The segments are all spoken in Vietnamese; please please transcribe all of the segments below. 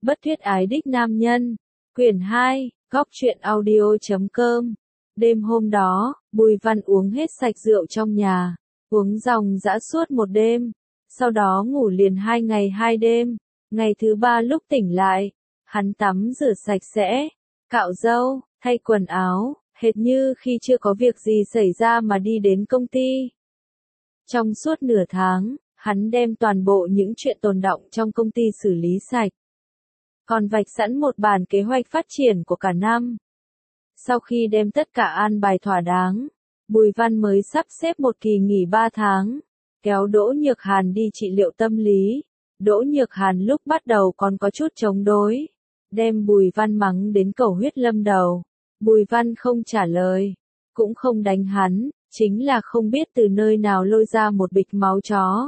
Bất thuyết ái đích nam nhân. Quyển 2, góc truyện audio.com. Đêm hôm đó, Bùi Văn uống hết sạch rượu trong nhà, uống ròng rã suốt một đêm, sau đó ngủ liền 2 ngày 2 đêm. Ngày thứ 3 lúc tỉnh lại, hắn tắm rửa sạch sẽ, cạo râu, thay quần áo, hệt như khi chưa có việc gì xảy ra mà đi đến công ty. Trong suốt nửa tháng, hắn đem toàn bộ những chuyện tồn đọng trong công ty xử lý sạch. Còn vạch sẵn một bản kế hoạch phát triển của cả năm. Sau khi đem tất cả an bài thỏa đáng, Bùi Văn mới sắp xếp một kỳ nghỉ 3 tháng, kéo Đỗ Nhược Hàn đi trị liệu tâm lý. Đỗ Nhược Hàn lúc bắt đầu còn có chút chống đối, đem Bùi Văn mắng đến cầu huyết lâm đầu. Bùi Văn không trả lời, cũng không đánh hắn, chính là không biết từ nơi nào lôi ra một bịch máu chó,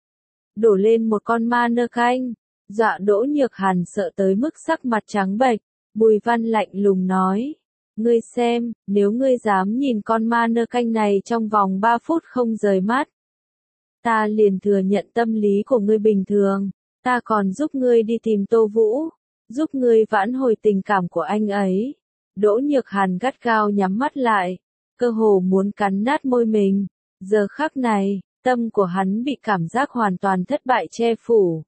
đổ lên một con ma nơ canh, dọa Đỗ Nhược Hàn sợ tới mức sắc mặt trắng bệch. Bùi Văn lạnh lùng nói, ngươi xem, nếu ngươi dám nhìn con ma nơ canh này trong vòng 3 phút không rời mắt, ta liền thừa nhận tâm lý của ngươi bình thường, ta còn giúp ngươi đi tìm Tô Vũ, giúp ngươi vãn hồi tình cảm của anh ấy. Đỗ Nhược Hàn gắt gao nhắm mắt lại, cơ hồ muốn cắn nát môi mình. Giờ khắc này, tâm của hắn bị cảm giác hoàn toàn thất bại che phủ.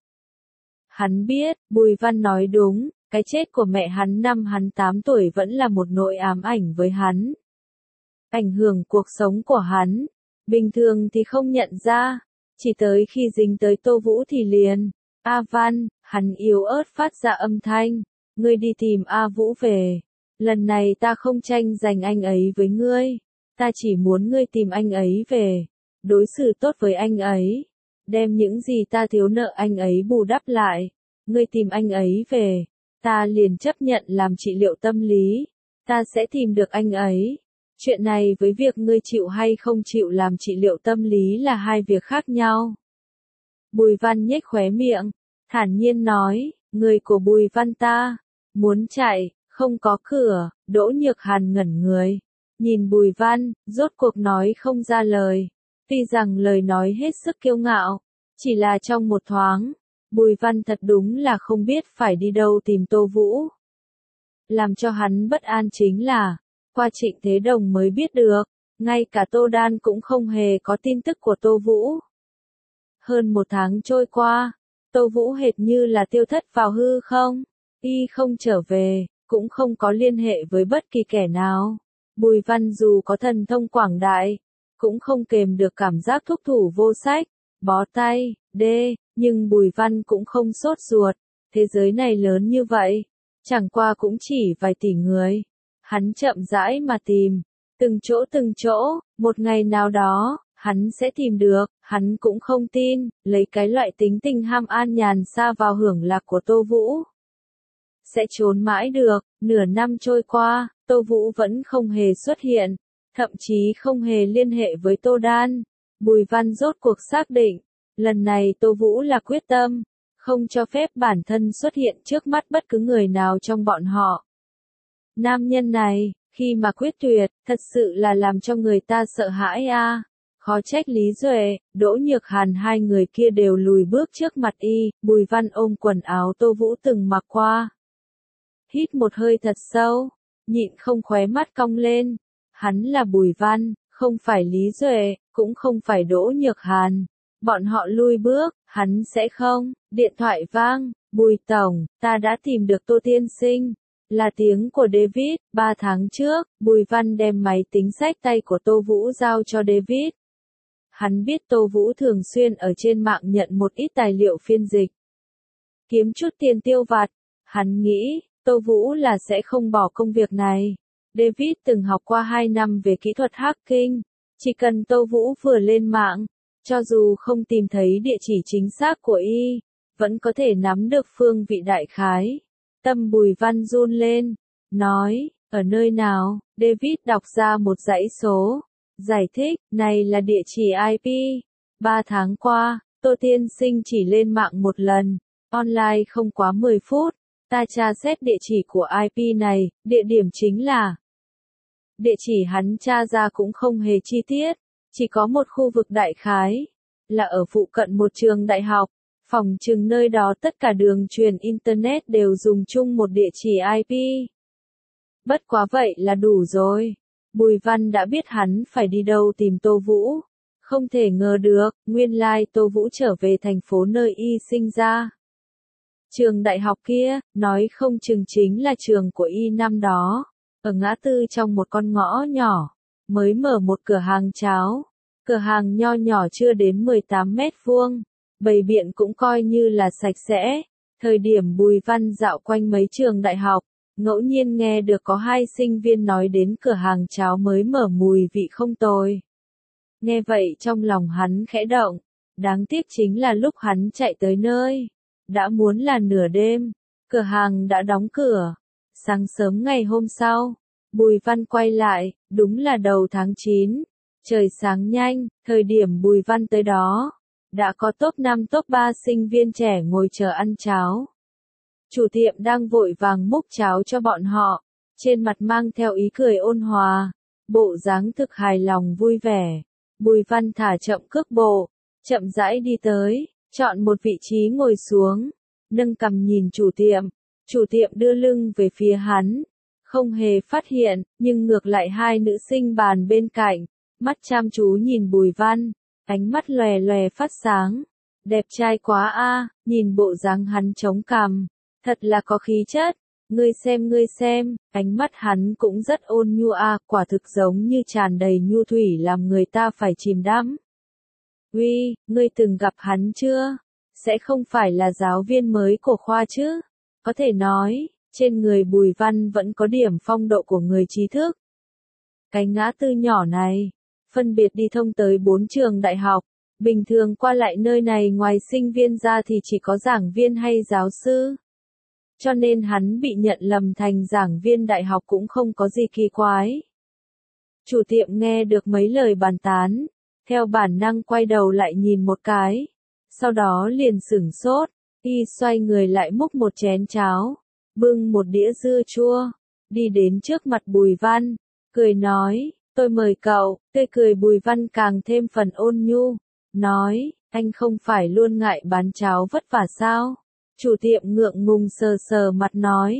Hắn biết, Bùi Văn nói đúng, cái chết của mẹ hắn năm hắn 8 tuổi vẫn là một nỗi ám ảnh với hắn. Ảnh hưởng cuộc sống của hắn, bình thường thì không nhận ra, chỉ tới khi dính tới Tô Vũ thì liền. A Văn, hắn yếu ớt phát ra âm thanh, ngươi đi tìm A Vũ về. Lần này ta không tranh giành anh ấy với ngươi, ta chỉ muốn ngươi tìm anh ấy về, đối xử tốt với anh ấy, đem những gì ta thiếu nợ anh ấy bù đắp lại. Ngươi tìm anh ấy về, ta liền chấp nhận làm trị liệu tâm lý, ta sẽ tìm được anh ấy. Chuyện này với việc ngươi chịu hay không chịu làm trị liệu tâm lý là hai việc khác nhau. Bùi Văn nhếch khóe miệng, thản nhiên nói, người của Bùi Văn ta, muốn chạy, không có cửa. Đỗ Nhược Hàn ngẩn người, nhìn Bùi Văn, rốt cuộc nói không ra lời. Tuy rằng lời nói hết sức kiêu ngạo, chỉ là trong một thoáng, Bùi Văn thật đúng là không biết phải đi đâu tìm Tô Vũ. Làm cho hắn bất an chính là, qua Trịnh Thế Đồng mới biết được, ngay cả Tô Đan cũng không hề có tin tức của Tô Vũ. Hơn 1 tháng trôi qua, Tô Vũ hệt như là tiêu thất vào hư không, y không trở về, cũng không có liên hệ với bất kỳ kẻ nào. Bùi Văn dù có thần thông quảng đại, cũng không kềm được cảm giác thúc thủ vô sách, bó tay, nhưng Bùi Văn cũng không sốt ruột, thế giới này lớn như vậy, chẳng qua cũng chỉ vài tỷ người. Hắn chậm rãi mà tìm, từng chỗ, một ngày nào đó, hắn sẽ tìm được. Hắn cũng không tin, lấy cái loại tính tình ham an nhàn xa vào hưởng lạc của Tô Vũ, sẽ trốn mãi được. Nửa năm trôi qua, Tô Vũ vẫn không hề xuất hiện, thậm chí không hề liên hệ với Tô Đan. Bùi Văn rốt cuộc xác định, lần này Tô Vũ là quyết tâm, không cho phép bản thân xuất hiện trước mắt bất cứ người nào trong bọn họ. Nam nhân này, khi mà quyết tuyệt, thật sự là làm cho người ta sợ hãi a. Khó trách Lý Duệ, Đỗ Nhược Hàn hai người kia đều lùi bước trước mặt y. Bùi Văn ôm quần áo Tô Vũ từng mặc qua, hít một hơi thật sâu, nhịn không khóe mắt cong lên. Hắn là Bùi Văn, không phải Lý Duệ, cũng không phải Đỗ Nhược Hàn. Bọn họ lùi bước, hắn sẽ không. Điện thoại vang, Bùi Tổng, ta đã tìm được Tô Tiên Sinh. Là tiếng của David. 3 tháng trước, Bùi Văn đem máy tính xách tay của Tô Vũ giao cho David. Hắn biết Tô Vũ thường xuyên ở trên mạng nhận một ít tài liệu phiên dịch, kiếm chút tiền tiêu vặt. Hắn nghĩ, Tô Vũ là sẽ không bỏ công việc này. David từng học qua 2 năm về kỹ thuật hacking, chỉ cần Tô Vũ vừa lên mạng, cho dù không tìm thấy địa chỉ chính xác của y, vẫn có thể nắm được phương vị đại khái. Tâm Bùi Văn run lên, nói, ở nơi nào? David đọc ra một dãy số, giải thích, này là địa chỉ IP. 3 tháng qua, Tô Tiên Sinh chỉ lên mạng một lần, online không quá 10 phút. Ta tra xét địa chỉ của IP này, địa điểm chính là. Địa chỉ hắn tra ra cũng không hề chi tiết, chỉ có một khu vực đại khái, là ở phụ cận một trường đại học. Phỏng chừng nơi đó tất cả đường truyền Internet đều dùng chung một địa chỉ IP. Bất quá vậy là đủ rồi. Bùi Văn đã biết hắn phải đi đâu tìm Tô Vũ. Không thể ngờ được, nguyên lai Tô Vũ trở về thành phố nơi y sinh ra. Trường đại học kia, nói không chừng chính là trường của y năm đó. Ở ngã tư trong một con ngõ nhỏ, mới mở một cửa hàng cháo. Cửa hàng nho nhỏ chưa đến 18 mét vuông. Bày biện cũng coi như là sạch sẽ. Thời điểm Bùi Văn dạo quanh mấy trường đại học, ngẫu nhiên nghe được có hai sinh viên nói đến cửa hàng cháo mới mở mùi vị không tồi. Nghe vậy trong lòng hắn khẽ động, đáng tiếc chính là lúc hắn chạy tới nơi, đã muốn là nửa đêm, cửa hàng đã đóng cửa. Sáng sớm ngày hôm sau, Bùi Văn quay lại, đúng là đầu tháng 9, trời sáng nhanh, thời điểm Bùi Văn tới đó, đã có top 5 top 3 sinh viên trẻ ngồi chờ ăn cháo. Chủ tiệm đang vội vàng múc cháo cho bọn họ, trên mặt mang theo ý cười ôn hòa, bộ dáng thực hài lòng vui vẻ. Bùi Văn thả chậm cước bộ, chậm rãi đi tới, chọn một vị trí ngồi xuống, nâng cằm nhìn chủ tiệm đưa lưng về phía hắn, không hề phát hiện, nhưng ngược lại hai nữ sinh bàn bên cạnh, mắt chăm chú nhìn Bùi Văn, ánh mắt lòe lòe phát sáng, đẹp trai quá a, nhìn bộ dáng hắn chống cằm, thật là có khí chất. Ngươi xem, ánh mắt hắn cũng rất ôn nhu a, quả thực giống như tràn đầy nhu thủy làm người ta phải chìm đắm. Uy, ngươi từng gặp hắn chưa? Sẽ không phải là giáo viên mới của khoa chứ? Có thể nói, trên người Bùi Văn vẫn có điểm phong độ của người trí thức. Cái ngã tư nhỏ này, phân biệt đi thông tới 4 trường đại học, bình thường qua lại nơi này ngoài sinh viên ra thì chỉ có giảng viên hay giáo sư. Cho nên hắn bị nhận lầm thành giảng viên đại học cũng không có gì kỳ quái. Chủ tiệm nghe được mấy lời bàn tán, theo bản năng quay đầu lại nhìn một cái, sau đó liền sửng sốt, y xoay người lại múc một chén cháo, bưng một đĩa dưa chua, đi đến trước mặt Bùi Văn, cười nói, tôi mời cậu, tươi cười Bùi Văn càng thêm phần ôn nhu, nói, anh không phải luôn ngại bán cháo vất vả sao? Chủ tiệm ngượng ngùng sờ sờ mặt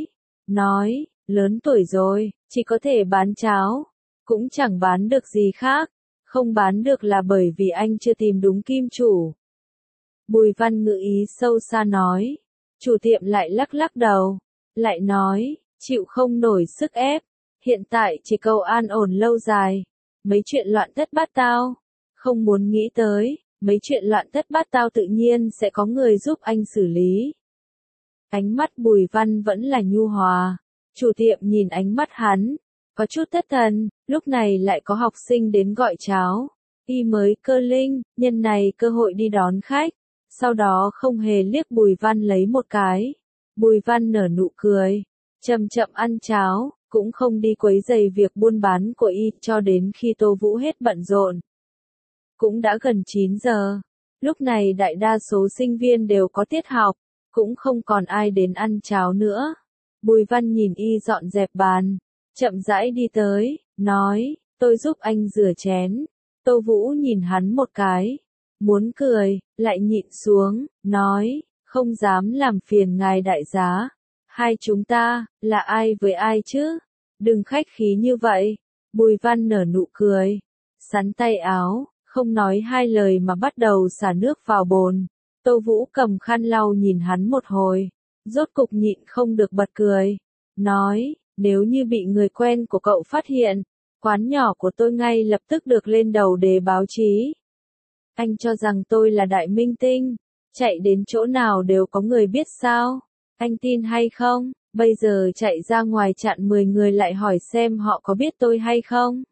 nói, lớn tuổi rồi, chỉ có thể bán cháo, cũng chẳng bán được gì khác, không bán được là bởi vì anh chưa tìm đúng kim chủ. Bùi Văn ngữ ý sâu xa nói, chủ tiệm lại lắc lắc đầu, lại nói, chịu không nổi sức ép, hiện tại chỉ cầu an ổn lâu dài, mấy chuyện loạn thất bát tao, không muốn nghĩ tới, mấy chuyện loạn thất bát tao tự nhiên sẽ có người giúp anh xử lý. Ánh mắt Bùi Văn vẫn là nhu hòa, chủ tiệm nhìn ánh mắt hắn, có chút thất thần, lúc này lại có học sinh đến gọi cháo, y mới cơ linh, nhân này cơ hội đi đón khách, sau đó không hề liếc Bùi Văn lấy một cái. Bùi Văn nở nụ cười, chậm chậm ăn cháo, cũng không đi quấy rầy việc buôn bán của y cho đến khi Tô Vũ hết bận rộn. Cũng đã gần 9 giờ, lúc này đại đa số sinh viên đều có tiết học, cũng không còn ai đến ăn cháo nữa. Bùi Văn nhìn y dọn dẹp bàn, chậm rãi đi tới, nói, tôi giúp anh rửa chén. Tô Vũ nhìn hắn một cái, muốn cười, lại nhịn xuống, nói, không dám làm phiền ngài đại giá. Hai chúng ta, là ai với ai chứ? Đừng khách khí như vậy. Bùi Văn nở nụ cười, sắn tay áo, không nói hai lời mà bắt đầu xả nước vào bồn. Tô Vũ cầm khăn lau nhìn hắn một hồi, rốt cục nhịn không được bật cười, nói, nếu như bị người quen của cậu phát hiện, quán nhỏ của tôi ngay lập tức được lên đầu đề báo chí. Anh cho rằng tôi là đại minh tinh, chạy đến chỗ nào đều có người biết sao? Anh tin hay không? Bây giờ chạy ra ngoài chặn 10 người lại hỏi xem họ có biết tôi hay không?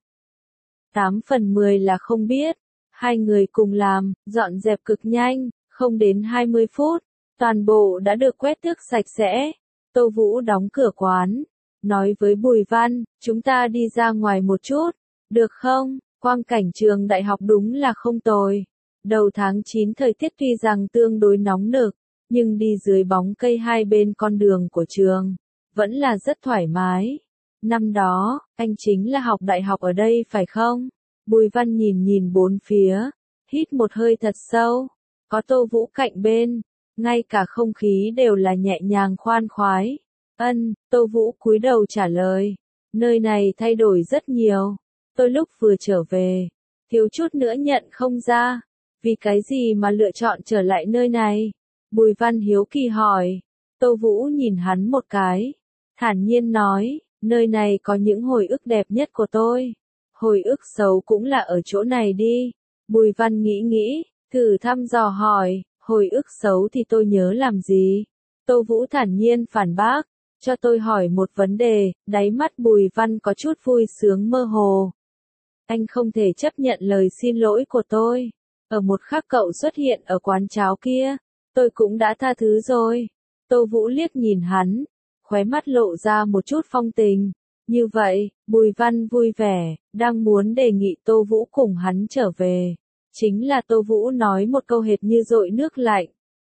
8 phần 10 là không biết. Hai người cùng làm, dọn dẹp cực nhanh, không đến 20 phút, toàn bộ đã được quét tước sạch sẽ. Tô Vũ đóng cửa quán, nói với Bùi Văn, chúng ta đi ra ngoài một chút, được không? Quang cảnh trường đại học đúng là không tồi. Đầu tháng 9 thời tiết tuy rằng tương đối nóng nực, nhưng đi dưới bóng cây hai bên con đường của trường, vẫn là rất thoải mái. Năm đó, anh chính là học đại học ở đây phải không? Bùi Văn nhìn nhìn bốn phía, hít một hơi thật sâu, có Tô Vũ cạnh bên, ngay cả không khí đều là nhẹ nhàng khoan khoái. Tô Vũ cúi đầu trả lời. Nơi này thay đổi rất nhiều. Tôi lúc vừa trở về, thiếu chút nữa nhận không ra. Vì cái gì mà lựa chọn trở lại nơi này? Bùi Văn hiếu kỳ hỏi. Tô Vũ nhìn hắn một cái, thản nhiên nói, nơi này có những hồi ức đẹp nhất của tôi. Hồi ức xấu cũng là ở chỗ này đi. Bùi Văn nghĩ, thử thăm dò hỏi, hồi ức xấu thì tôi nhớ làm gì? Tô Vũ thản nhiên phản bác, cho tôi hỏi một vấn đề. Đáy mắt Bùi Văn có chút vui sướng mơ hồ. Anh không thể chấp nhận lời xin lỗi của tôi. Ở một khắc cậu xuất hiện ở quán cháo kia, tôi cũng đã tha thứ rồi. Tô Vũ liếc nhìn hắn, khóe mắt lộ ra một chút phong tình. Như vậy, Bùi Văn vui vẻ, đang muốn đề nghị Tô Vũ cùng hắn trở về. Chính là Tô Vũ nói một câu hệt như dội nước lạnh,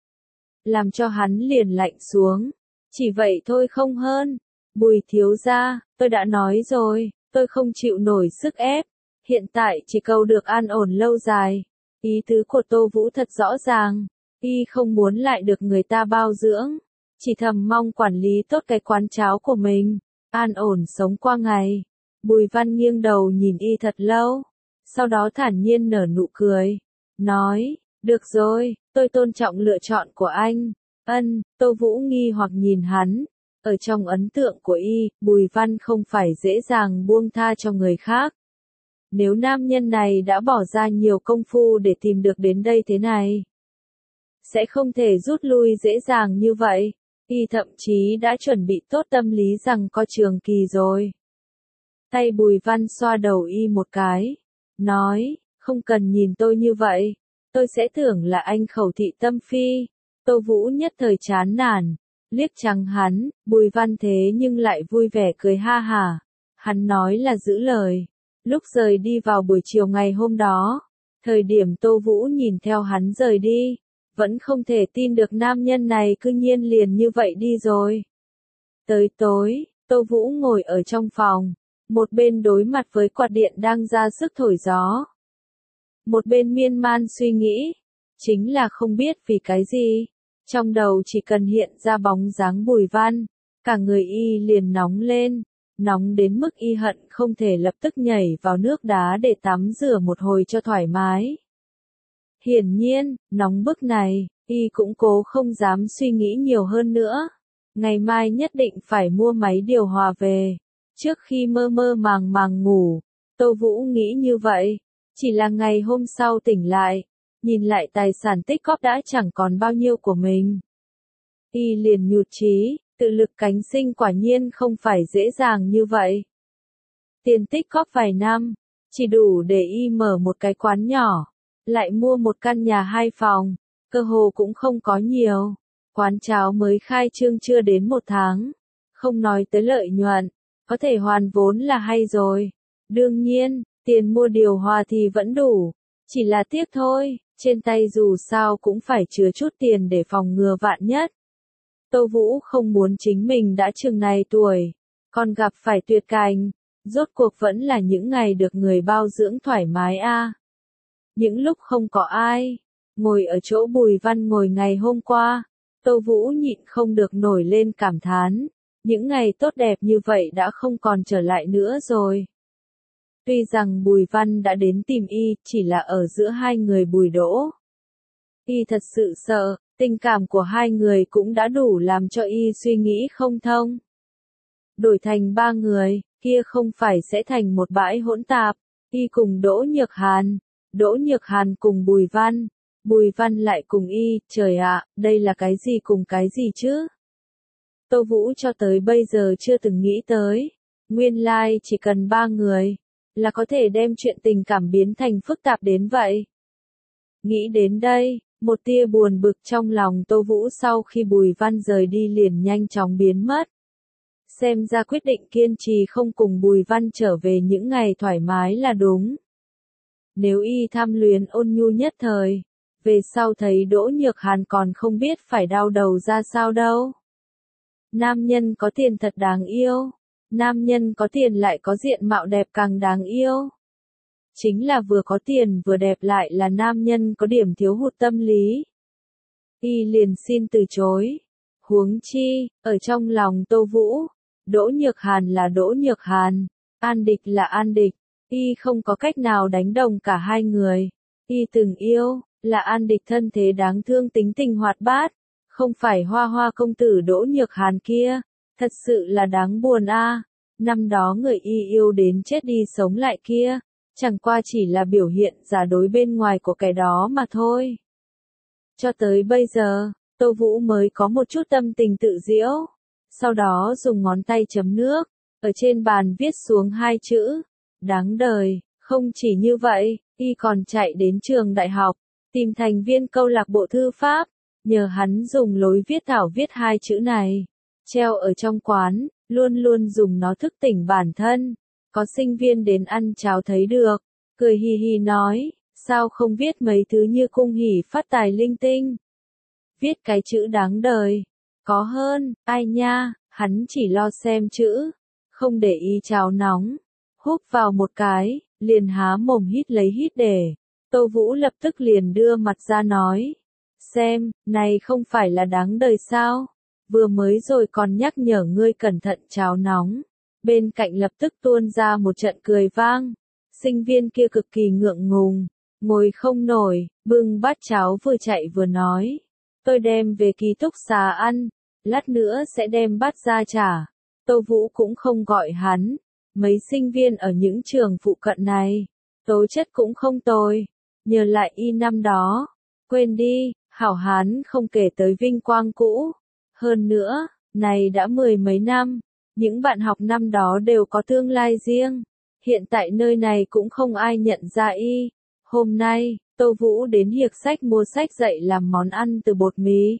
làm cho hắn liền lạnh xuống. Chỉ vậy thôi không hơn. Bùi thiếu gia, tôi đã nói rồi, tôi không chịu nổi sức ép. Hiện tại chỉ cầu được an ổn lâu dài. Ý tứ của Tô Vũ thật rõ ràng. Y không muốn lại được người ta bao dưỡng. Chỉ thầm mong quản lý tốt cái quán cháo của mình. An ổn sống qua ngày. Bùi Văn nghiêng đầu nhìn Y thật lâu. Sau đó thản nhiên nở nụ cười. Nói, được rồi, tôi tôn trọng lựa chọn của anh. Tô Vũ nghi hoặc nhìn hắn. Ở trong ấn tượng của Y, Bùi Văn không phải dễ dàng buông tha cho người khác. Nếu nam nhân này đã bỏ ra nhiều công phu để tìm được đến đây thế này, sẽ không thể rút lui dễ dàng như vậy. Y thậm chí đã chuẩn bị tốt tâm lý rằng có trường kỳ rồi. Tay Bùi Văn xoa đầu Y một cái. Nói, không cần nhìn tôi như vậy. Tôi sẽ tưởng là anh khẩu thị tâm phi. Tô Vũ nhất thời chán nản. Liếc trắng hắn, Bùi Văn thế nhưng lại vui vẻ cười ha hả. Hắn nói là giữ lời. Lúc rời đi vào buổi chiều ngày hôm đó, thời điểm Tô Vũ nhìn theo hắn rời đi, vẫn không thể tin được nam nhân này cư nhiên liền như vậy đi rồi. Tới tối, Tô Vũ ngồi ở trong phòng, một bên đối mặt với quạt điện đang ra sức thổi gió. Một bên miên man suy nghĩ, chính là không biết vì cái gì, trong đầu chỉ cần hiện ra bóng dáng Bùi Văn, cả người Y liền nóng lên. Nóng đến mức Y hận không thể lập tức nhảy vào nước đá để tắm rửa một hồi cho thoải mái. Hiển nhiên, nóng bức này, Y cũng cố không dám suy nghĩ nhiều hơn nữa. Ngày mai nhất định phải mua máy điều hòa về. Trước khi mơ mơ màng màng ngủ, Tô Vũ nghĩ như vậy. Chỉ là ngày hôm sau tỉnh lại, nhìn lại tài sản tích góp đã chẳng còn bao nhiêu của mình. Y liền nhụt chí. Tự lực cánh sinh quả nhiên không phải dễ dàng như vậy. Tiền tích góp vài năm, chỉ đủ để Y mở một cái quán nhỏ, lại mua một căn nhà 2 phòng, cơ hồ cũng không có nhiều. Quán cháo mới khai trương chưa đến 1 tháng, không nói tới lợi nhuận, có thể hoàn vốn là hay rồi. Đương nhiên, tiền mua điều hòa thì vẫn đủ, chỉ là tiếc thôi, trên tay dù sao cũng phải chứa chút tiền để phòng ngừa vạn nhất. Tô Vũ không muốn chính mình đã chừng này tuổi, còn gặp phải tuyệt cảnh, rốt cuộc vẫn là những ngày được người bao dưỡng thoải mái a. Những lúc không có ai, ngồi ở chỗ Bùi Văn ngồi ngày hôm qua, Tô Vũ nhịn không được nổi lên cảm thán, những ngày tốt đẹp như vậy đã không còn trở lại nữa rồi. Tuy rằng Bùi Văn đã đến tìm Y, chỉ là ở giữa hai người Bùi Đỗ. Y thật sự sợ. Tình cảm của hai người cũng đã đủ làm cho Y suy nghĩ không thông. Đổi thành 3 người, kia không phải sẽ thành một bãi hỗn tạp. Y cùng Đỗ Nhược Hàn cùng Bùi Văn lại cùng Y, trời ạ, đây là cái gì cùng cái gì chứ? Tô Vũ cho tới bây giờ chưa từng nghĩ tới. Nguyên lai chỉ cần 3 người, là có thể đem chuyện tình cảm biến thành phức tạp đến vậy. Nghĩ đến đây. Một tia buồn bực trong lòng Tô Vũ sau khi Bùi Văn rời đi liền nhanh chóng biến mất. Xem ra quyết định kiên trì không cùng Bùi Văn trở về những ngày thoải mái là đúng. Nếu Y tham luyến ôn nhu nhất thời, về sau thấy Đỗ Nhược Hàn còn không biết phải đau đầu ra sao đâu. Nam nhân có tiền thật đáng yêu, nam nhân có tiền lại có diện mạo đẹp càng đáng yêu. Chính là vừa có tiền vừa đẹp lại là nam nhân có điểm thiếu hụt tâm lý. y liền xin từ chối. Huống chi, ở trong lòng Tô Vũ, Đỗ Nhược Hàn là Đỗ Nhược Hàn, An Địch là An Địch, y không có cách nào đánh đồng cả hai người. Y từng yêu, là An Địch thân thế đáng thương tính tình hoạt bát, không phải Hoa Hoa công tử Đỗ Nhược Hàn kia, thật sự là đáng buồn a. Năm đó người y yêu đến chết đi sống lại kia, chẳng qua chỉ là biểu hiện giả dối bên ngoài của cái đó mà thôi. Cho tới bây giờ, Tô Vũ mới có một chút tâm tình tự giễu, sau đó dùng ngón tay chấm nước, ở trên bàn viết xuống hai chữ, đáng đời. Không chỉ như vậy, y còn chạy đến trường đại học, tìm thành viên câu lạc bộ thư pháp, nhờ hắn dùng lối viết thảo viết hai chữ này, treo ở trong quán, luôn luôn dùng nó thức tỉnh bản thân. Có sinh viên đến ăn cháo thấy được, cười hì hì nói, sao không viết mấy thứ như cung hỉ phát tài linh tinh. Viết cái chữ đáng đời, có hơn, ai nha, hắn chỉ lo xem chữ, không để ý cháo nóng, húp vào một cái, liền há mồm hít lấy hít để. Tô Vũ lập tức liền đưa mặt ra nói, xem, này không phải là đáng đời sao, vừa mới rồi còn nhắc nhở ngươi cẩn thận cháo nóng. Bên cạnh lập tức tuôn ra một trận cười vang, sinh viên kia cực kỳ ngượng ngùng, ngồi không nổi, bưng bát cháo vừa chạy vừa nói, tôi đem về ký túc xá ăn, lát nữa sẽ đem bát ra trả. Tô Vũ cũng không gọi hắn, mấy sinh viên ở những trường phụ cận này, tố chất cũng không tồi, nhờ lại y năm đó, quên đi, hảo hán không kể tới vinh quang cũ, hơn nữa, này đã 10 mấy năm, những bạn học năm đó đều có tương lai riêng, hiện tại nơi này cũng không ai nhận ra y. Hôm nay, Tô Vũ đến Hiệp Sách mua sách dạy làm món ăn từ bột mì.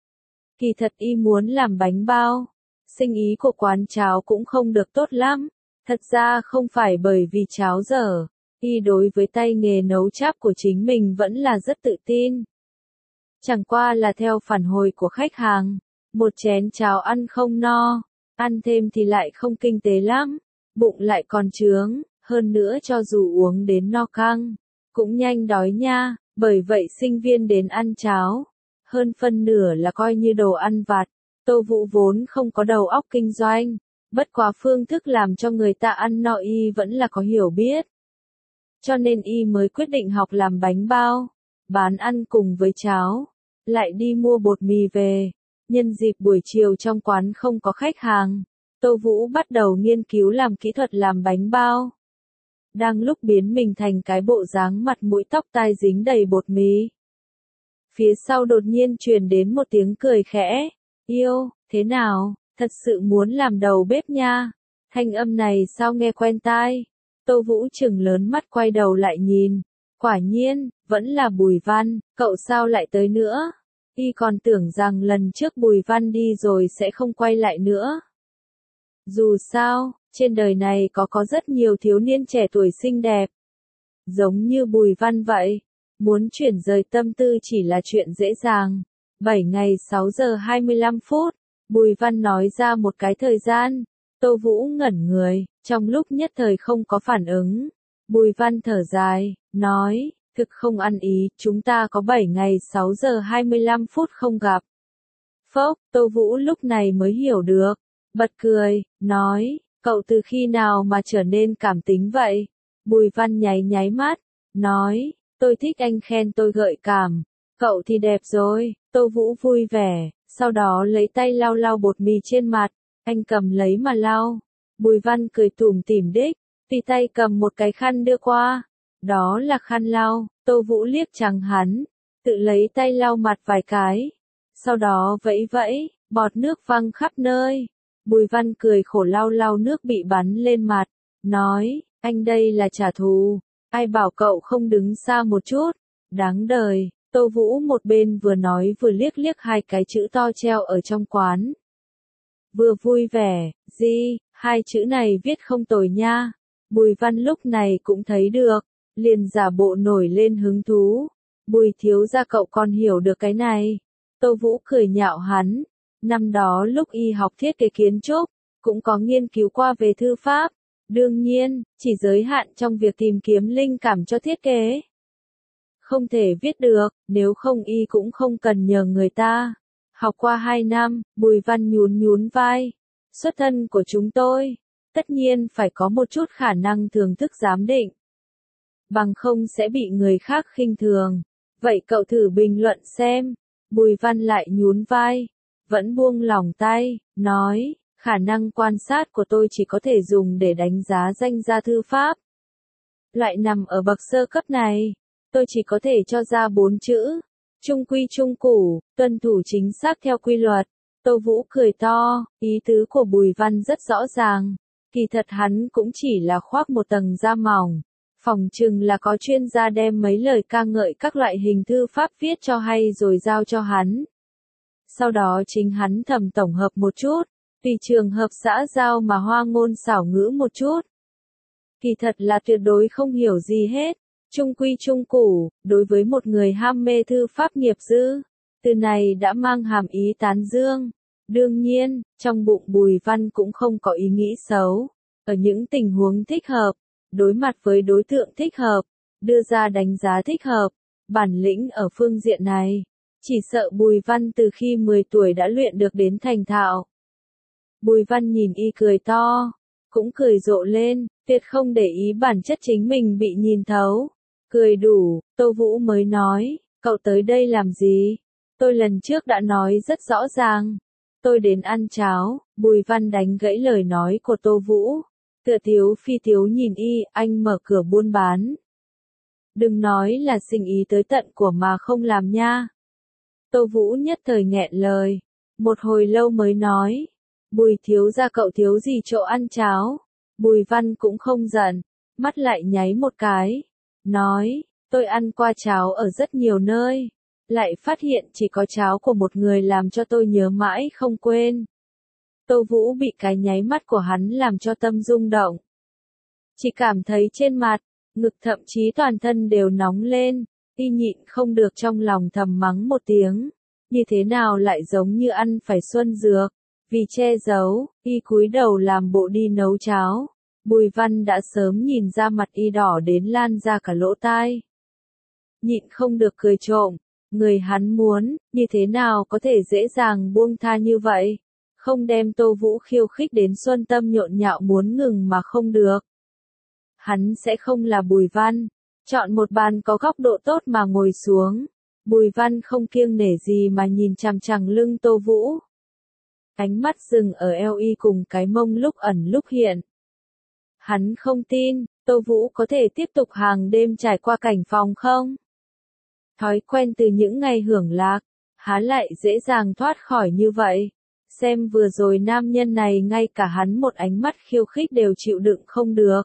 Kỳ thật y muốn làm bánh bao, sinh ý của quán cháo cũng không được tốt lắm, thật ra không phải bởi vì cháo dở, y đối với tay nghề nấu cháp của chính mình vẫn là rất tự tin. Chẳng qua là theo phản hồi của khách hàng, một chén cháo ăn không no, ăn thêm thì lại không kinh tế lắm, bụng lại còn chướng, hơn nữa cho dù uống đến no căng, cũng nhanh đói nha, bởi vậy sinh viên đến ăn cháo, hơn phân nửa là coi như đồ ăn vặt. Tô Vũ vốn không có đầu óc kinh doanh, bất quá phương thức làm cho người ta ăn no y vẫn là có hiểu biết. Cho nên y mới quyết định học làm bánh bao, bán ăn cùng với cháo, lại đi mua bột mì về. Nhân dịp buổi chiều trong quán không có khách hàng, Tô Vũ bắt đầu nghiên cứu làm kỹ thuật làm bánh bao. Đang lúc biến mình thành cái bộ dáng mặt mũi tóc tai dính đầy bột mì, phía sau đột nhiên truyền đến một tiếng cười khẽ, yêu, thế nào, thật sự muốn làm đầu bếp nha. Thanh âm này sao nghe quen tai. Tô Vũ trừng lớn mắt quay đầu lại nhìn, quả nhiên, vẫn là Bùi Văn, cậu sao lại tới nữa? Y còn tưởng rằng lần trước Bùi Văn đi rồi sẽ không quay lại nữa. Dù sao, trên đời này có rất nhiều thiếu niên trẻ tuổi xinh đẹp, giống như Bùi Văn vậy, muốn chuyển rời tâm tư chỉ là chuyện dễ dàng. 7 ngày 6 giờ 25 phút, Bùi Văn nói ra một cái thời gian, Tô Vũ ngẩn người, trong lúc nhất thời không có phản ứng. Bùi Văn thở dài, nói, thực không ăn ý, chúng ta có 7 ngày 6 giờ 25 phút không gặp. Phốc, Tô Vũ lúc này mới hiểu được, bật cười, nói, cậu từ khi nào mà trở nên cảm tính vậy? Bùi Văn nháy nháy mắt, nói, tôi thích anh khen tôi gợi cảm, cậu thì đẹp rồi. Tô Vũ vui vẻ, sau đó lấy tay lau lau bột mì trên mặt, anh cầm lấy mà lau. Bùi Văn cười tủm tỉm đích, tùy tay cầm một cái khăn đưa qua, đó là khăn lau. Tô Vũ liếc trắng hắn, tự lấy tay lau mặt vài cái, sau đó vẫy vẫy, bọt nước văng khắp nơi. Bùi Văn cười khổ lau lau nước bị bắn lên mặt, nói, anh đây là trả thù, ai bảo cậu không đứng xa một chút, đáng đời. Tô Vũ một bên vừa nói vừa liếc liếc hai cái chữ to treo ở trong quán. Vừa vui vẻ, gì, hai chữ này viết không tồi nha. Bùi Văn lúc này cũng thấy được, liền giả bộ nổi lên hứng thú. Bùi thiếu gia cậu còn hiểu được cái này. Tô Vũ cười nhạo hắn. Năm đó lúc y học thiết kế kiến trúc, cũng có nghiên cứu qua về thư pháp. Đương nhiên, chỉ giới hạn trong việc tìm kiếm linh cảm cho thiết kế. Không thể viết được, nếu không y cũng không cần nhờ người ta. Học qua 2 năm, Bùi Văn nhún nhún vai. Xuất thân của chúng tôi, tất nhiên phải có một chút khả năng thưởng thức giám định. Bằng không sẽ bị người khác khinh thường. Vậy cậu thử bình luận xem. Bùi Văn lại nhún vai, vẫn buông lỏng tay, nói, khả năng quan sát của tôi chỉ có thể dùng để đánh giá danh gia thư pháp. Loại nằm ở bậc sơ cấp này, tôi chỉ có thể cho ra 4 chữ. Trung quy trung củ, tuân thủ chính xác theo quy luật. Tô Vũ cười to, ý tứ của Bùi Văn rất rõ ràng. Kỳ thật hắn cũng chỉ là khoác một tầng da mỏng. Phỏng chừng là có chuyên gia đem mấy lời ca ngợi các loại hình thư pháp viết cho hay rồi giao cho hắn. Sau đó chính hắn thầm tổng hợp một chút, tùy trường hợp xã giao mà hoa ngôn xảo ngữ một chút. Kỳ thật là tuyệt đối không hiểu gì hết. Trung quy trung củ, đối với một người ham mê thư pháp nghiệp dư, từ này đã mang hàm ý tán dương. Đương nhiên, trong bụng Bùi Văn cũng không có ý nghĩ xấu. Ở những tình huống thích hợp, đối mặt với đối tượng thích hợp, đưa ra đánh giá thích hợp, bản lĩnh ở phương diện này. Chỉ sợ Bùi Văn từ khi 10 tuổi đã luyện được đến thành thạo. Bùi Văn nhìn y cười to, cũng cười rộ lên, tuyệt không để ý bản chất chính mình bị nhìn thấu. Cười đủ, Tô Vũ mới nói, cậu tới đây làm gì? Tôi lần trước đã nói rất rõ ràng. Tôi đến ăn cháo. Bùi Văn đánh gãy lời nói của Tô Vũ. Tựa thiếu phi thiếu nhìn y, anh mở cửa buôn bán. Đừng nói là sinh ý tới tận của mà không làm nha. Tô Vũ nhất thời nghẹn lời. Một hồi lâu mới nói. Bùi thiếu gia cậu thiếu gì chỗ ăn cháo? Bùi Văn cũng không giận, mắt lại nháy một cái. Nói, tôi ăn qua cháo ở rất nhiều nơi. Lại phát hiện chỉ có cháo của một người làm cho tôi nhớ mãi không quên. Tô Vũ bị cái nháy mắt của hắn làm cho tâm rung động. Chỉ cảm thấy trên mặt, ngực thậm chí toàn thân đều nóng lên, y nhịn không được trong lòng thầm mắng một tiếng. Như thế nào lại giống như ăn phải xuân dược. Vì che giấu, y cúi đầu làm bộ đi nấu cháo. Bùi Văn đã sớm nhìn ra mặt y đỏ đến lan ra cả lỗ tai. Nhịn không được cười trộm, người hắn muốn, như thế nào có thể dễ dàng buông tha như vậy, không đem Tô Vũ khiêu khích đến xuân tâm nhộn nhạo muốn ngừng mà không được. Hắn sẽ không là Bùi Văn, chọn một bàn có góc độ tốt mà ngồi xuống. Bùi Văn không kiêng nể gì mà nhìn chằm chằm lưng Tô Vũ. Ánh mắt dừng ở eo y cùng cái mông lúc ẩn lúc hiện. Hắn không tin, Tô Vũ có thể tiếp tục hàng đêm trải qua cảnh phòng không? Thói quen từ những ngày hưởng lạc, há lại dễ dàng thoát khỏi như vậy. Xem vừa rồi nam nhân này ngay cả hắn một ánh mắt khiêu khích đều chịu đựng không được.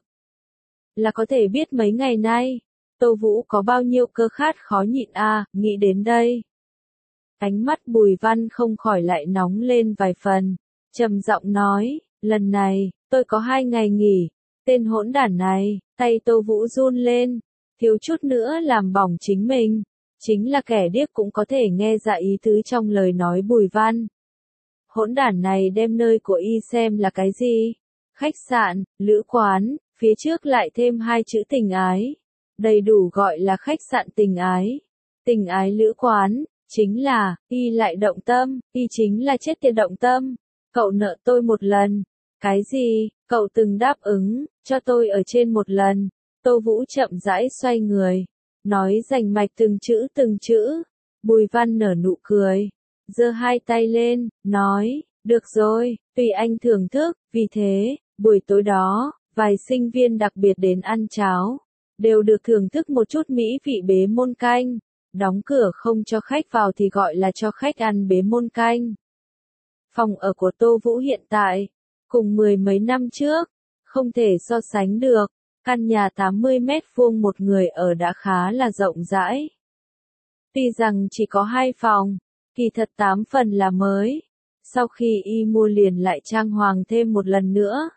Là có thể biết mấy ngày nay, Tô Vũ có bao nhiêu cơ khát khó nhịn à, nghĩ đến đây. Ánh mắt Bùi Văn không khỏi lại nóng lên vài phần, trầm giọng nói, lần này, tôi có 2 ngày nghỉ. Tên hỗn đản này, tay Tô Vũ run lên, thiếu chút nữa làm bỏng chính mình. Chính là kẻ điếc cũng có thể nghe ra ý tứ trong lời nói Bùi Văn. Hỗn đản này đem nơi của y xem là cái gì? Khách sạn, lữ quán, phía trước lại thêm 2 chữ tình ái. Đầy đủ gọi là khách sạn tình ái. Tình ái lữ quán, chính là, y lại động tâm, y chính là chết tiệt động tâm. Cậu nợ tôi một lần. Cái gì? Cậu từng đáp ứng, cho tôi ở trên một lần. Tô Vũ chậm rãi xoay người. Nói rành mạch từng chữ. Bùi Văn nở nụ cười. Giơ 2 tay lên, nói, được rồi, tùy anh thưởng thức. Vì thế, buổi tối đó, vài sinh viên đặc biệt đến ăn cháo. Đều được thưởng thức một chút mỹ vị bế môn canh. Đóng cửa không cho khách vào thì gọi là cho khách ăn bế môn canh. Phòng ở của Tô Vũ hiện tại, cùng 10 mấy năm trước, không thể so sánh được. Căn nhà 80 mét vuông một người ở đã khá là rộng rãi. Tuy rằng chỉ có 2 phòng, kỳ thật 8 phần là mới. Sau khi y mua liền lại trang hoàng thêm một lần nữa.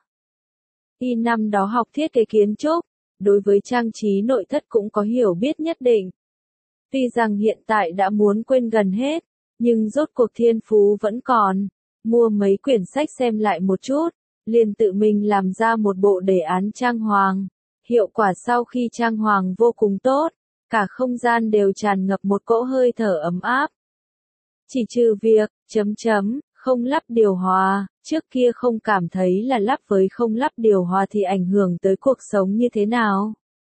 Y năm đó học thiết kế kiến trúc, đối với trang trí nội thất cũng có hiểu biết nhất định. Tuy rằng hiện tại đã muốn quên gần hết, nhưng rốt cuộc thiên phú vẫn còn. Mua mấy quyển sách xem lại một chút, liền tự mình làm ra một bộ đề án trang hoàng. Hiệu quả sau khi trang hoàng vô cùng tốt, cả không gian đều tràn ngập một cỗ hơi thở ấm áp. Chỉ trừ việc, không lắp điều hòa, trước kia không cảm thấy là lắp với không lắp điều hòa thì ảnh hưởng tới cuộc sống như thế nào.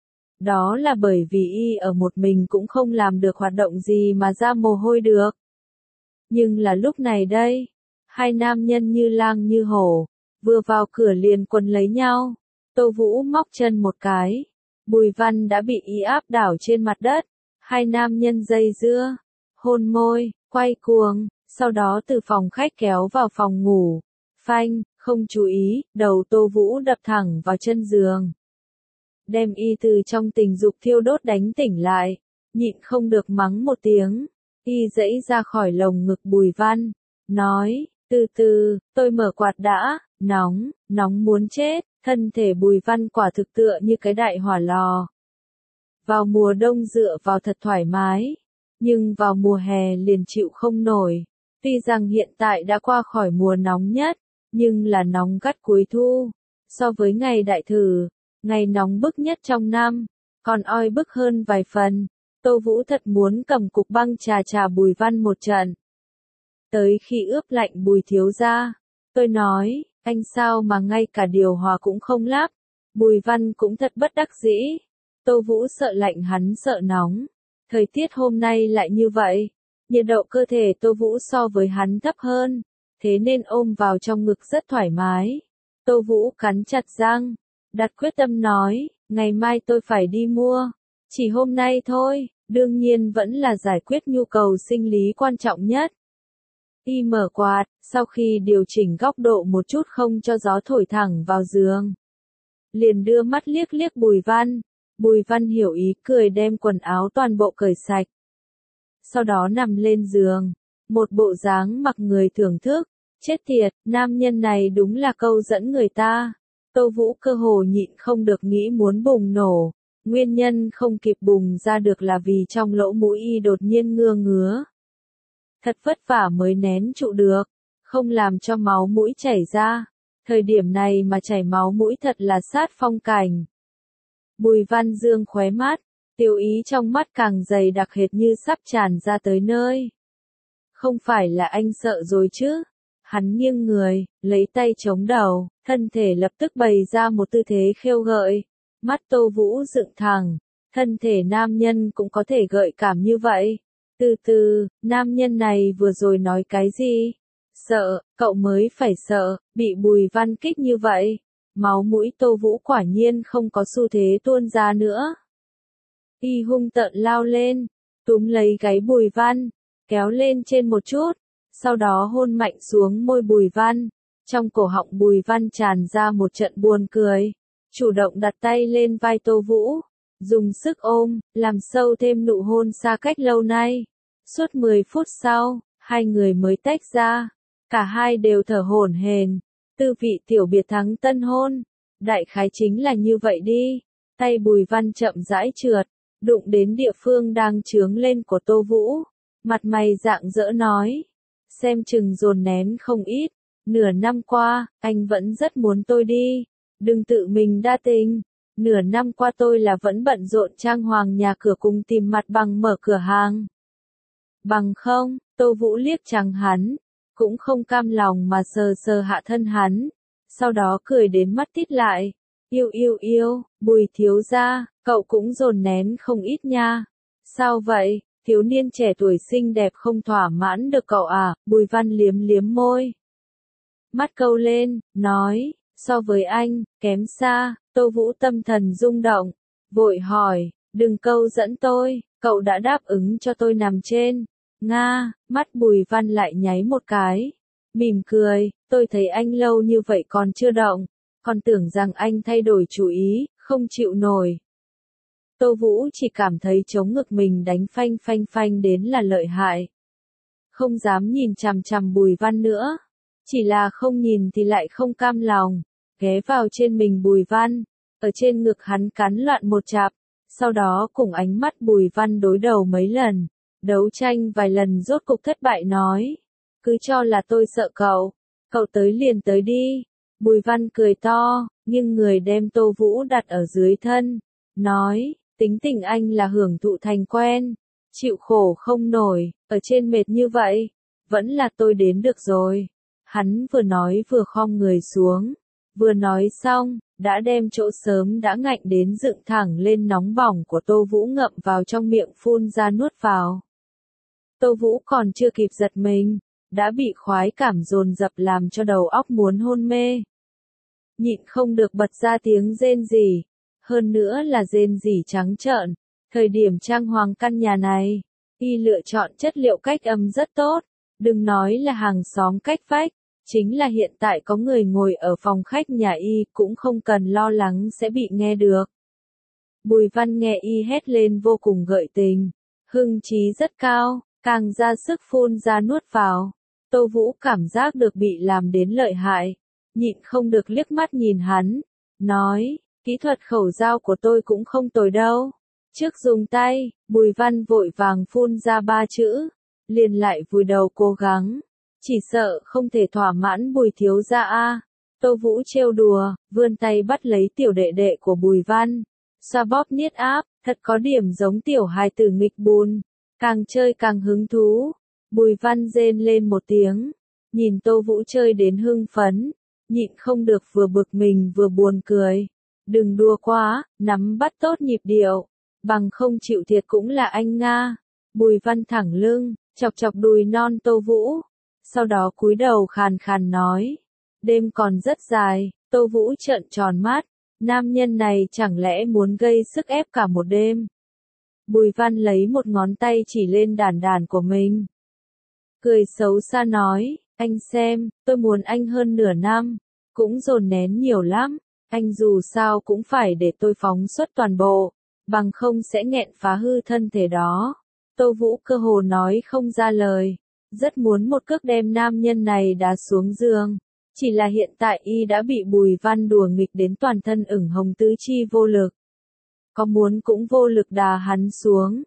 Đó là bởi vì y ở một mình cũng không làm được hoạt động gì mà ra mồ hôi được. Nhưng là lúc này đây, hai nam nhân như lang như hổ, vừa vào cửa liền quấn lấy nhau. Tô Vũ móc chân một cái, Bùi Văn đã bị y áp đảo trên mặt đất. Hai nam nhân dây dưa, hôn môi, quay cuồng, sau đó từ phòng khách kéo vào phòng ngủ. Phanh, không chú ý, đầu Tô Vũ đập thẳng vào chân giường. Đem y từ trong tình dục thiêu đốt đánh tỉnh lại, nhịn không được mắng một tiếng. Y giãy ra khỏi lồng ngực Bùi Văn, nói, từ từ, tôi mở quạt đã, nóng, nóng muốn chết. Thân thể Bùi Văn quả thực tựa như cái đại hỏa lò. Vào mùa đông dựa vào thật thoải mái, nhưng vào mùa hè liền chịu không nổi. Tuy rằng hiện tại đã qua khỏi mùa nóng nhất, nhưng là nóng gắt cuối thu. So với ngày đại thử, ngày nóng bức nhất trong năm, còn oi bức hơn vài phần. Tô Vũ thật muốn cầm cục băng trà Bùi Văn một trận. Tới khi ướp lạnh Bùi thiếu gia, tôi nói, anh sao mà ngay cả điều hòa cũng không lắp. Bùi Văn cũng thật bất đắc dĩ. Tô Vũ sợ lạnh hắn sợ nóng. Thời tiết hôm nay lại như vậy. Nhiệt độ cơ thể Tô Vũ so với hắn thấp hơn. Thế nên ôm vào trong ngực rất thoải mái. Tô Vũ cắn chặt răng. Đặt quyết tâm nói, ngày mai tôi phải đi mua. Chỉ hôm nay thôi, đương nhiên vẫn là giải quyết nhu cầu sinh lý quan trọng nhất. Y mở quạt, sau khi điều chỉnh góc độ một chút không cho gió thổi thẳng vào giường. Liền đưa mắt liếc liếc Bùi Văn. Bùi Văn hiểu ý cười đem quần áo toàn bộ cởi sạch. Sau đó nằm lên giường, một bộ dáng mặc người thưởng thức. Chết tiệt, nam nhân này đúng là câu dẫn người ta. Tô Vũ cơ hồ nhịn không được nghĩ muốn bùng nổ. Nguyên nhân không kịp bùng ra được là vì trong lỗ mũi y đột nhiên ngứa. Thật vất vả mới nén trụ được, không làm cho máu mũi chảy ra. Thời điểm này mà chảy máu mũi thật là sát phong cảnh. Bùi Văn dương khóe mắt, tiêu ý trong mắt càng dày đặc hệt như sắp tràn ra tới nơi. Không phải là anh sợ rồi chứ? Hắn nghiêng người, lấy tay chống đầu, thân thể lập tức bày ra một tư thế khiêu gợi. Mắt Tô Vũ dựng thẳng, thân thể nam nhân cũng có thể gợi cảm như vậy. Từ từ, nam nhân này vừa rồi nói cái gì? Sợ, cậu mới phải sợ, bị Bùi Văn kích như vậy. Máu mũi Tô Vũ quả nhiên không có xu thế tuôn ra nữa. Y hung tợn lao lên, túm lấy gáy Bùi Văn, kéo lên trên một chút, sau đó hôn mạnh xuống môi Bùi Văn. Trong cổ họng Bùi Văn tràn ra một trận buồn cười, chủ động đặt tay lên vai Tô Vũ, dùng sức ôm, làm sâu thêm nụ hôn xa cách lâu nay. Suốt 10 phút sau, hai người mới tách ra, cả hai đều thở hổn hển. Tư vị tiểu biệt thắng tân hôn, đại khái chính là như vậy đi. Tay Bùi Văn chậm rãi trượt, đụng đến địa phương đang chướng lên của Tô Vũ. Mặt mày rạng rỡ nói, xem chừng dồn nén không ít. Nửa năm qua, anh vẫn rất muốn tôi đi. Đừng tự mình đa tình. Nửa năm qua tôi là vẫn bận rộn trang hoàng nhà cửa cùng tìm mặt bằng mở cửa hàng. Bằng không, Tô Vũ liếc chàng hắn, cũng không cam lòng mà sờ sờ hạ thân hắn. Sau đó cười đến mắt tít lại. Yêu, Bùi thiếu gia, cậu cũng dồn nén không ít nha. Sao vậy, thiếu niên trẻ tuổi xinh đẹp không thỏa mãn được cậu à? Bùi Văn liếm liếm môi. Mắt câu lên, nói, so với anh, kém xa. Tô Vũ tâm thần rung động, vội hỏi, đừng câu dẫn tôi, cậu đã đáp ứng cho tôi nằm trên. Nga, mắt Bùi Văn lại nháy một cái, mỉm cười, tôi thấy anh lâu như vậy còn chưa động, còn tưởng rằng anh thay đổi chủ ý, không chịu nổi. Tô Vũ chỉ cảm thấy chống ngực mình đánh phanh đến là lợi hại. Không dám nhìn chằm chằm Bùi Văn nữa, chỉ là không nhìn thì lại không cam lòng, ghé vào trên mình Bùi Văn, ở trên ngực hắn cắn loạn một chạp, sau đó cùng ánh mắt Bùi Văn đối đầu mấy lần. Đấu tranh vài lần rốt cục thất bại nói, cứ cho là tôi sợ cậu tới liền tới đi. Bùi Văn cười to, nghiêng người đem Tô Vũ đặt ở dưới thân, nói, Tính tình anh là hưởng thụ thành quen, chịu khổ không nổi, ở trên mệt như vậy, vẫn là tôi đến được rồi. Hắn vừa nói vừa khom người xuống, vừa nói xong, đã đem chỗ sớm đã ngạnh đến dựng thẳng lên nóng bỏng của Tô Vũ ngậm vào trong miệng phun ra nuốt vào. Tô Vũ còn chưa kịp giật mình, đã bị khoái cảm dồn dập làm cho đầu óc muốn hôn mê. Nhịn không được bật ra tiếng rên rỉ, hơn nữa là rên rỉ trắng trợn. Thời điểm trang hoàng căn nhà này, y lựa chọn chất liệu cách âm rất tốt, đừng nói là hàng xóm cách vách, chính là hiện tại có người ngồi ở phòng khách nhà y cũng không cần lo lắng sẽ bị nghe được. Bùi Văn nghe y hét lên vô cùng gợi tình, hưng trí rất cao, càng ra sức phun ra nuốt vào. Tô Vũ cảm giác được bị làm đến lợi hại, nhịn không được liếc mắt nhìn hắn, nói, kỹ thuật khẩu dao của tôi cũng không tồi đâu. Trước dùng tay, Bùi Văn vội vàng phun ra 3 chữ, liền lại vùi đầu cố gắng, chỉ sợ không thể thỏa mãn Bùi thiếu gia a. Tô Vũ trêu đùa, vươn tay bắt lấy tiểu đệ đệ của Bùi Văn, xoa bóp niết áp, thật có điểm giống tiểu hài tử nghịch bùn, càng chơi càng hứng thú. Bùi Văn rên lên một tiếng, nhìn Tô Vũ chơi đến hưng phấn, nhịn không được vừa bực mình vừa buồn cười. Đừng đùa quá, nắm bắt tốt nhịp điệu, bằng không chịu thiệt cũng là anh Nga. Bùi Văn thẳng lưng, chọc chọc đùi non Tô Vũ, sau đó cúi đầu khàn khàn nói, đêm còn rất dài. Tô Vũ trợn tròn mắt, nam nhân này chẳng lẽ muốn gây sức ép cả một đêm. Bùi Văn lấy một ngón tay chỉ lên đàn đàn của mình, cười xấu xa nói, anh xem, tôi muốn anh hơn nửa năm, cũng dồn nén nhiều lắm, anh dù sao cũng phải để tôi phóng xuất toàn bộ, bằng không sẽ nghẹn phá hư thân thể đó. Tô Vũ cơ hồ nói không ra lời, rất muốn một cước đem nam nhân này đá xuống giường, chỉ là hiện tại y đã bị Bùi Văn đùa nghịch đến toàn thân ửng hồng tứ chi vô lực. Có muốn cũng vô lực đá hắn xuống.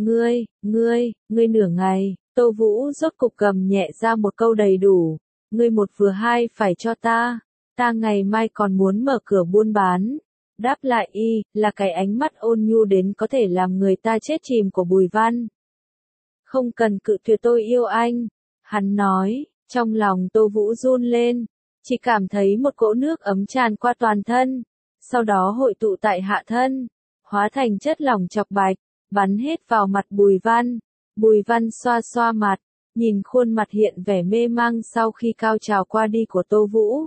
Ngươi nửa ngày. Tô Vũ rốt cục cầm nhẹ ra một câu đầy đủ, ngươi một vừa hai phải cho ta ngày mai còn muốn mở cửa buôn bán. Đáp lại y, là cái ánh mắt ôn nhu đến có thể làm người ta chết chìm của Bùi Văn. Không cần cự tuyệt tôi yêu anh, hắn nói, trong lòng Tô Vũ run lên, chỉ cảm thấy một cỗ nước ấm tràn qua toàn thân, sau đó hội tụ tại hạ thân, hóa thành chất lỏng chọc bạch, bắn hết vào mặt Bùi Văn. Bùi Văn xoa xoa mặt, nhìn khuôn mặt hiện vẻ mê mang sau khi cao trào qua đi của Tô Vũ.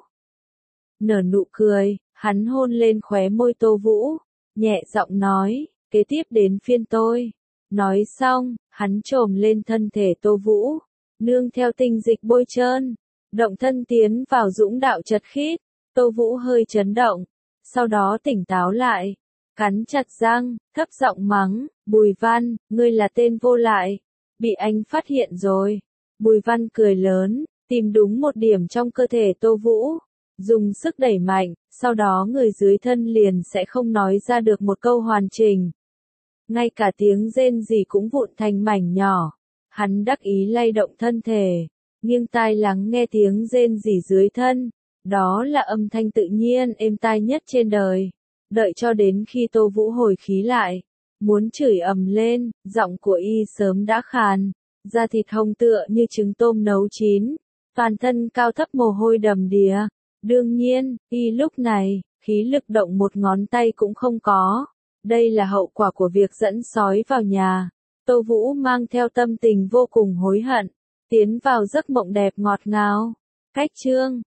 Nở nụ cười, hắn hôn lên khóe môi Tô Vũ, nhẹ giọng nói, kế tiếp đến phiên tôi. Nói xong, hắn chồm lên thân thể Tô Vũ, nương theo tinh dịch bôi trơn, động thân tiến vào dũng đạo chật khít. Tô Vũ hơi chấn động, sau đó tỉnh táo lại, cắn chặt răng, thấp giọng mắng, Bùi Văn, ngươi là tên vô lại, bị anh phát hiện rồi. Bùi Văn cười lớn, tìm đúng một điểm trong cơ thể Tô Vũ, dùng sức đẩy mạnh, sau đó người dưới thân liền sẽ không nói ra được một câu hoàn chỉnh. Ngay cả tiếng rên rỉ cũng vụn thành mảnh nhỏ. Hắn đắc ý lay động thân thể, nghiêng tai lắng nghe tiếng rên rỉ dưới thân, đó là âm thanh tự nhiên êm tai nhất trên đời. Đợi cho đến khi Tô Vũ hồi khí lại, muốn chửi ầm lên, giọng của y sớm đã khàn, da thịt hồng tựa như trứng tôm nấu chín, toàn thân cao thấp mồ hôi đầm đìa. Đương nhiên, y lúc này, khí lực động một ngón tay cũng không có. Đây là hậu quả của việc dẫn sói vào nhà. Tô Vũ mang theo tâm tình vô cùng hối hận, tiến vào giấc mộng đẹp ngọt ngào. Cách chương